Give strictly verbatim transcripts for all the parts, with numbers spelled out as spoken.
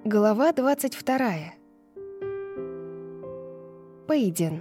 Глава двадцать вторая. Пейден.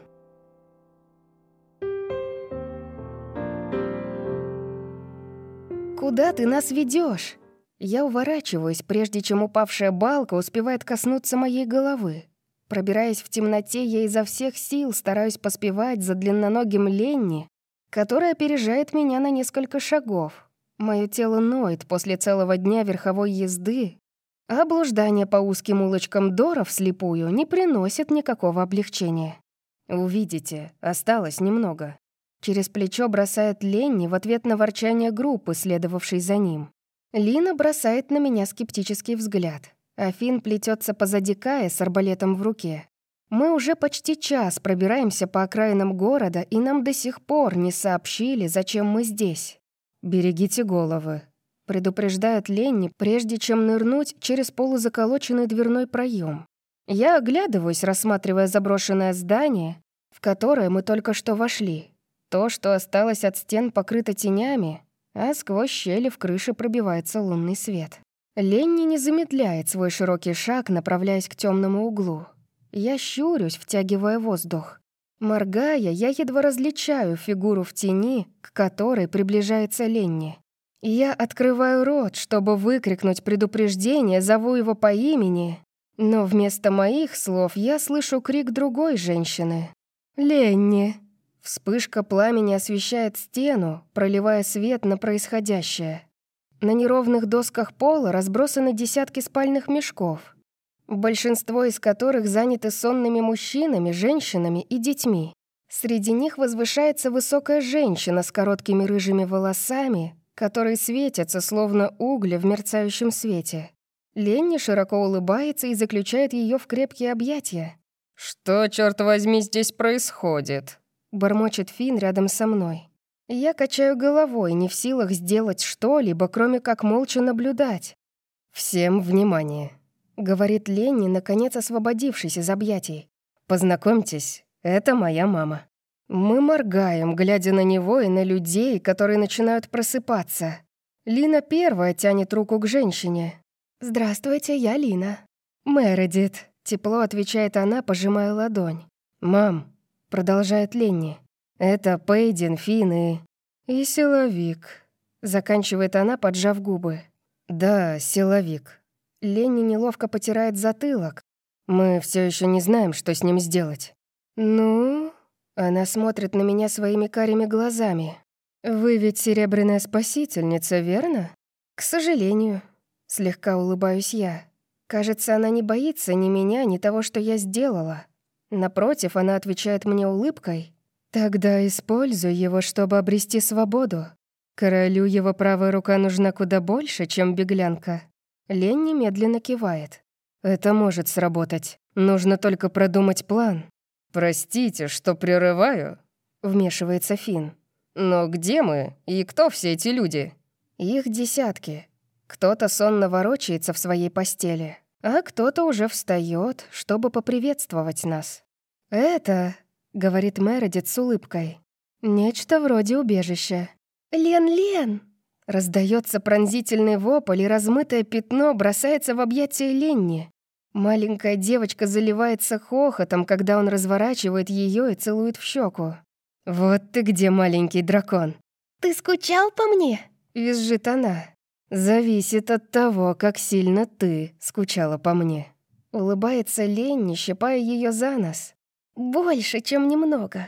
«Куда ты нас ведёшь?» Я уворачиваюсь, прежде чем упавшая балка успевает коснуться моей головы. Пробираясь в темноте, я изо всех сил стараюсь поспевать за длинноногим Ленни, который опережает меня на несколько шагов. Моё тело ноет после целого дня верховой езды, а блуждание по узким улочкам Дора вслепую не приносит никакого облегчения. «Увидите, осталось немного». Через плечо бросает Ленни в ответ на ворчание группы, следовавшей за ним. Лина бросает на меня скептический взгляд, а Финн плетется позади Кая с арбалетом в руке. Мы уже почти час пробираемся по окраинам города, и нам до сих пор не сообщили, зачем мы здесь. «Берегите головы», — предупреждает Ленни, прежде чем нырнуть через полузаколоченный дверной проем. Я оглядываюсь, рассматривая заброшенное здание, в которое мы только что вошли. То, что осталось от стен, покрыто тенями, а сквозь щели в крыше пробивается лунный свет. Ленни не замедляет свой широкий шаг, направляясь к темному углу. Я щурюсь, втягивая воздух. Моргая, я едва различаю фигуру в тени, к которой приближается Ленни. Я открываю рот, чтобы выкрикнуть предупреждение, зову его по имени, но вместо моих слов я слышу крик другой женщины. «Ленни!» Вспышка пламени освещает стену, проливая свет на происходящее. На неровных досках пола разбросаны десятки спальных мешков, большинство из которых заняты сонными мужчинами, женщинами и детьми. Среди них возвышается высокая женщина с короткими рыжими волосами, которые светятся, словно угли в мерцающем свете. Ленни широко улыбается и заключает ее в крепкие объятия. «Что, черт возьми, здесь происходит?» Бормочет Финн рядом со мной. Я качаю головой, не в силах сделать что-либо, кроме как молча наблюдать. «Всем внимание», — говорит Ленни, наконец освободившись из объятий. «Познакомьтесь, это моя мама». Мы моргаем, глядя на него и на людей, которые начинают просыпаться. Лина первая тянет руку к женщине. «Здравствуйте, я Лина». «Мередит», — тепло отвечает она, пожимая ладонь. «Мам», — продолжает Ленни, — «это Пейден, Финн и...» «И силовик», — заканчивает она, поджав губы. «Да, силовик». Ленни неловко потирает затылок. «Мы все еще не знаем, что с ним сделать». «Ну...» Она смотрит на меня своими карими глазами. «Вы ведь серебряная спасительница, верно?» «К сожалению», — слегка улыбаюсь я. Кажется, она не боится ни меня, ни того, что я сделала. Напротив, она отвечает мне улыбкой. «Тогда используй его, чтобы обрести свободу. Королю его правая рука нужна куда больше, чем беглянка». Ленни медленно кивает. «Это может сработать. Нужно только продумать план». «Простите, что прерываю», — вмешивается Финн. «Но где мы и кто все эти люди?» Их десятки. Кто-то сонно ворочается в своей постели, а кто-то уже встает, чтобы поприветствовать нас. «Это», — говорит Мередит с улыбкой, — «нечто вроде убежища». «Лен, Лен!» Раздается пронзительный вопль, и размытое пятно бросается в объятия Ленни. Маленькая девочка заливается хохотом, когда он разворачивает ее и целует в щеку. «Вот ты где, маленький дракон!» «Ты скучал по мне?» — визжит она. «Зависит от того, как сильно ты скучала по мне». Улыбается Ленни, щипая ее за нос. «Больше, чем немного».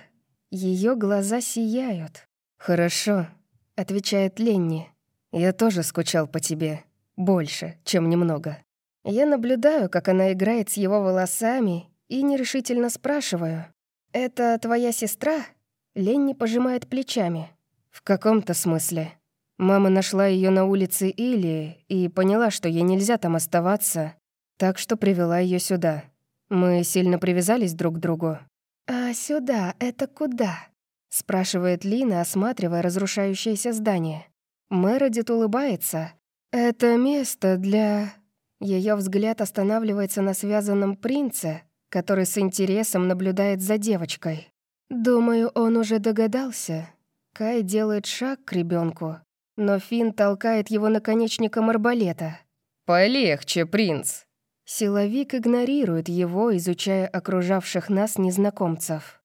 Ее глаза сияют. «Хорошо», — отвечает Ленни. «Я тоже скучал по тебе. Больше, чем немного». Я наблюдаю, как она играет с его волосами, и нерешительно спрашиваю. «Это твоя сестра?» Ленни пожимает плечами. «В каком-то смысле. Мама нашла ее на улице Илии и поняла, что ей нельзя там оставаться, так что привела ее сюда. Мы сильно привязались друг к другу». «А сюда это куда?» — спрашивает Лина, осматривая разрушающееся здание. Мередит улыбается. «Это место для...» Ее взгляд останавливается на связанном принце, который с интересом наблюдает за девочкой. Думаю, он уже догадался. Кай делает шаг к ребенку, но Финн толкает его наконечником арбалета. «Полегче, принц!» Силовик игнорирует его, изучая окружавших нас незнакомцев.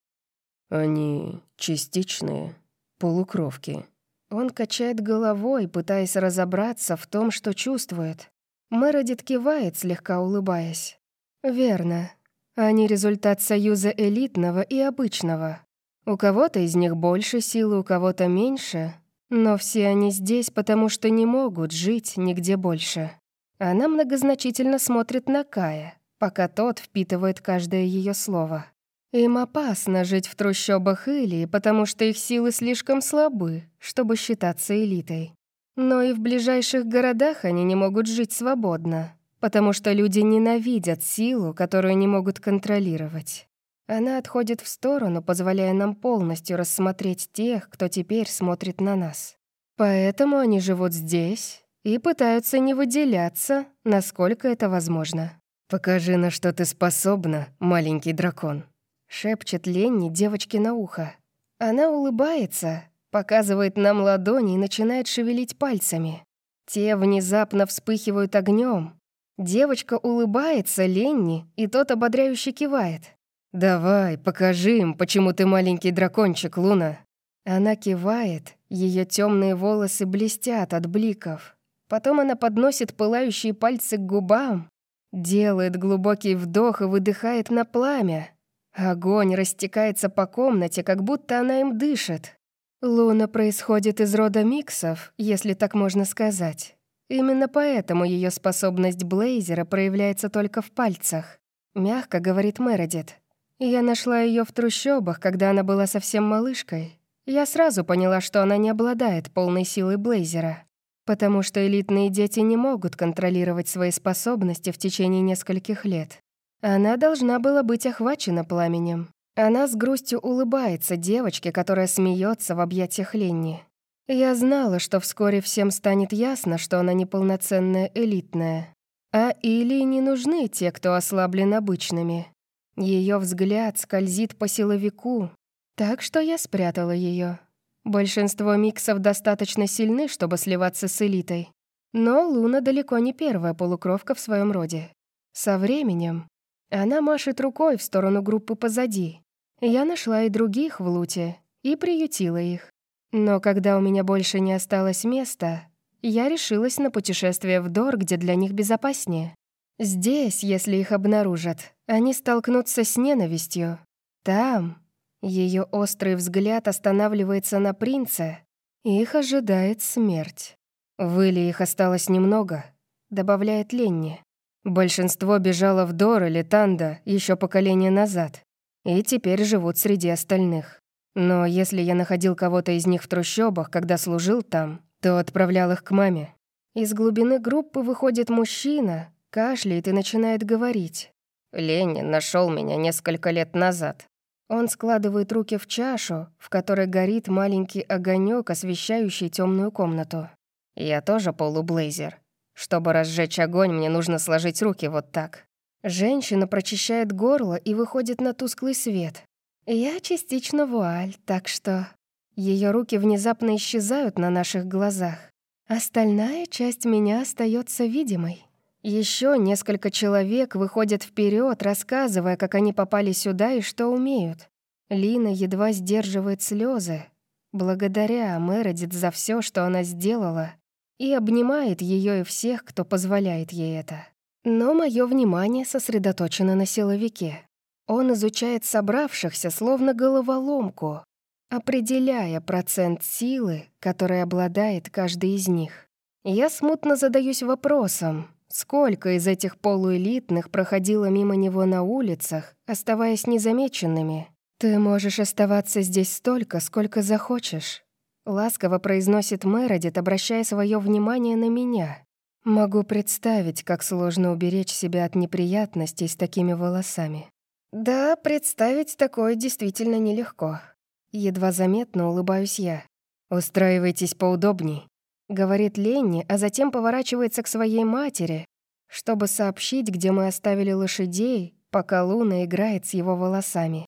«Они частичные, полукровки». Он качает головой, пытаясь разобраться в том, что чувствует. Мередит кивает, слегка улыбаясь. «Верно. Они результат союза элитного и обычного. У кого-то из них больше силы, у кого-то меньше, но все они здесь, потому что не могут жить нигде больше». Она многозначительно смотрит на Кая, пока тот впитывает каждое ее слово. Им опасно жить в трущобах Илии, потому что их силы слишком слабы, чтобы считаться элитой. Но и в ближайших городах они не могут жить свободно, потому что люди ненавидят силу, которую не могут контролировать. Она отходит в сторону, позволяя нам полностью рассмотреть тех, кто теперь смотрит на нас. Поэтому они живут здесь и пытаются не выделяться, насколько это возможно. «Покажи, на что ты способна, маленький дракон», — шепчет Ленни девочке на ухо. Она улыбается, показывает нам ладони и начинает шевелить пальцами. Те внезапно вспыхивают огнем. Девочка улыбается Ленни, и тот ободряюще кивает. «Давай, покажи им, почему ты маленький дракончик, Луна». Она кивает, ее темные волосы блестят от бликов. Потом она подносит пылающие пальцы к губам, делает глубокий вдох и выдыхает на пламя. Огонь растекается по комнате, как будто она им дышит. Луна происходит из рода миксов, если так можно сказать. Именно поэтому ее способность Блейзера проявляется только в пальцах. Мягко говорит Мередит. Я нашла ее в трущобах, когда она была совсем малышкой. Я сразу поняла, что она не обладает полной силой Блейзера, потому что элитные дети не могут контролировать свои способности в течение нескольких лет. Она должна была быть охвачена пламенем. Она с грустью улыбается девочке, которая смеется в объятиях Ленни. Я знала, что вскоре всем станет ясно, что она неполноценная элитная. А Илии не нужны те, кто ослаблен обычными. Ее взгляд скользит по силовику, так что я спрятала ее. Большинство миксов достаточно сильны, чтобы сливаться с элитой. Но Луна далеко не первая полукровка в своем роде. Со временем она машет рукой в сторону группы позади. Я нашла и других в луте и приютила их. Но когда у меня больше не осталось места, я решилась на путешествие в Дор, где для них безопаснее. Здесь, если их обнаружат, они столкнутся с ненавистью. Там ее острый взгляд останавливается на принце, и их ожидает смерть. «В Иле их осталось немного», — добавляет Ленни. «Большинство бежало в Дор или Танда еще поколение назад, и теперь живут среди остальных. Но если я находил кого-то из них в трущобах, когда служил там, то отправлял их к маме». Из глубины группы выходит мужчина, кашляет и начинает говорить. «Ленни нашел меня несколько лет назад». Он складывает руки в чашу, в которой горит маленький огонек, освещающий темную комнату. «Я тоже полублейзер. Чтобы разжечь огонь, мне нужно сложить руки вот так». Женщина прочищает горло и выходит на тусклый свет. Я частично вуаль, так что... Ее руки внезапно исчезают на наших глазах. Остальная часть меня остается видимой. Еще несколько человек выходят вперед, рассказывая, как они попали сюда и что умеют. Лина едва сдерживает слезы, благодаря Мередит за все, что она сделала, и обнимает ее и всех, кто позволяет ей это. Но мое внимание сосредоточено на силовике. Он изучает собравшихся, словно головоломку, определяя процент силы, которой обладает каждый из них. Я смутно задаюсь вопросом, сколько из этих полуэлитных проходило мимо него на улицах, оставаясь незамеченными. «Ты можешь оставаться здесь столько, сколько захочешь», — ласково произносит Мередит, обращая свое внимание на меня. «Могу представить, как сложно уберечь себя от неприятностей с такими волосами». «Да, представить такое действительно нелегко». Едва заметно улыбаюсь я. «Устраивайтесь поудобней», — говорит Ленни, а затем поворачивается к своей матери, чтобы сообщить, где мы оставили лошадей, пока Луна играет с его волосами.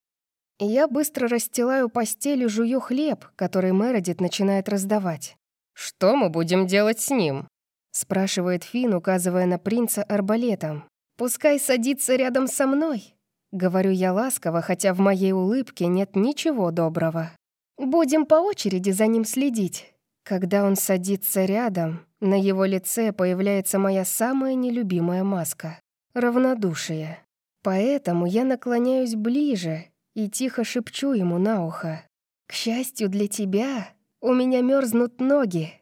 Я быстро расстилаю постель и жую хлеб, который Мередит начинает раздавать. «Что мы будем делать с ним?» — спрашивает Финн, указывая на принца арбалетом. Пускай садится рядом со мной. Говорю я ласково, хотя в моей улыбке нет ничего доброго. Будем по очереди за ним следить. Когда он садится рядом, на его лице появляется моя самая нелюбимая маска — равнодушие. Поэтому я наклоняюсь ближе и тихо шепчу ему на ухо. «К счастью для тебя, у меня мерзнут ноги».